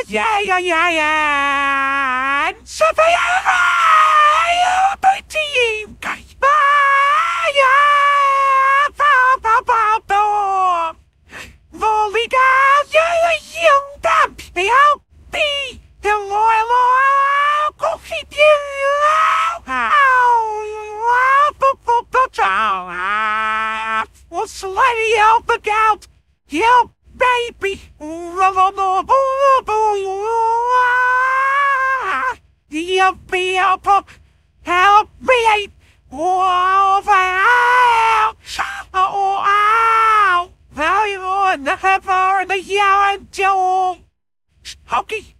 Yan! Sa bayan! Team! Kaya! Pa! Voliga! Yung dam! Help me! Hello! Coffee! What's the lady help out? Help, baby! Help me! Now you're on the heaven, the young Joe. Hokey.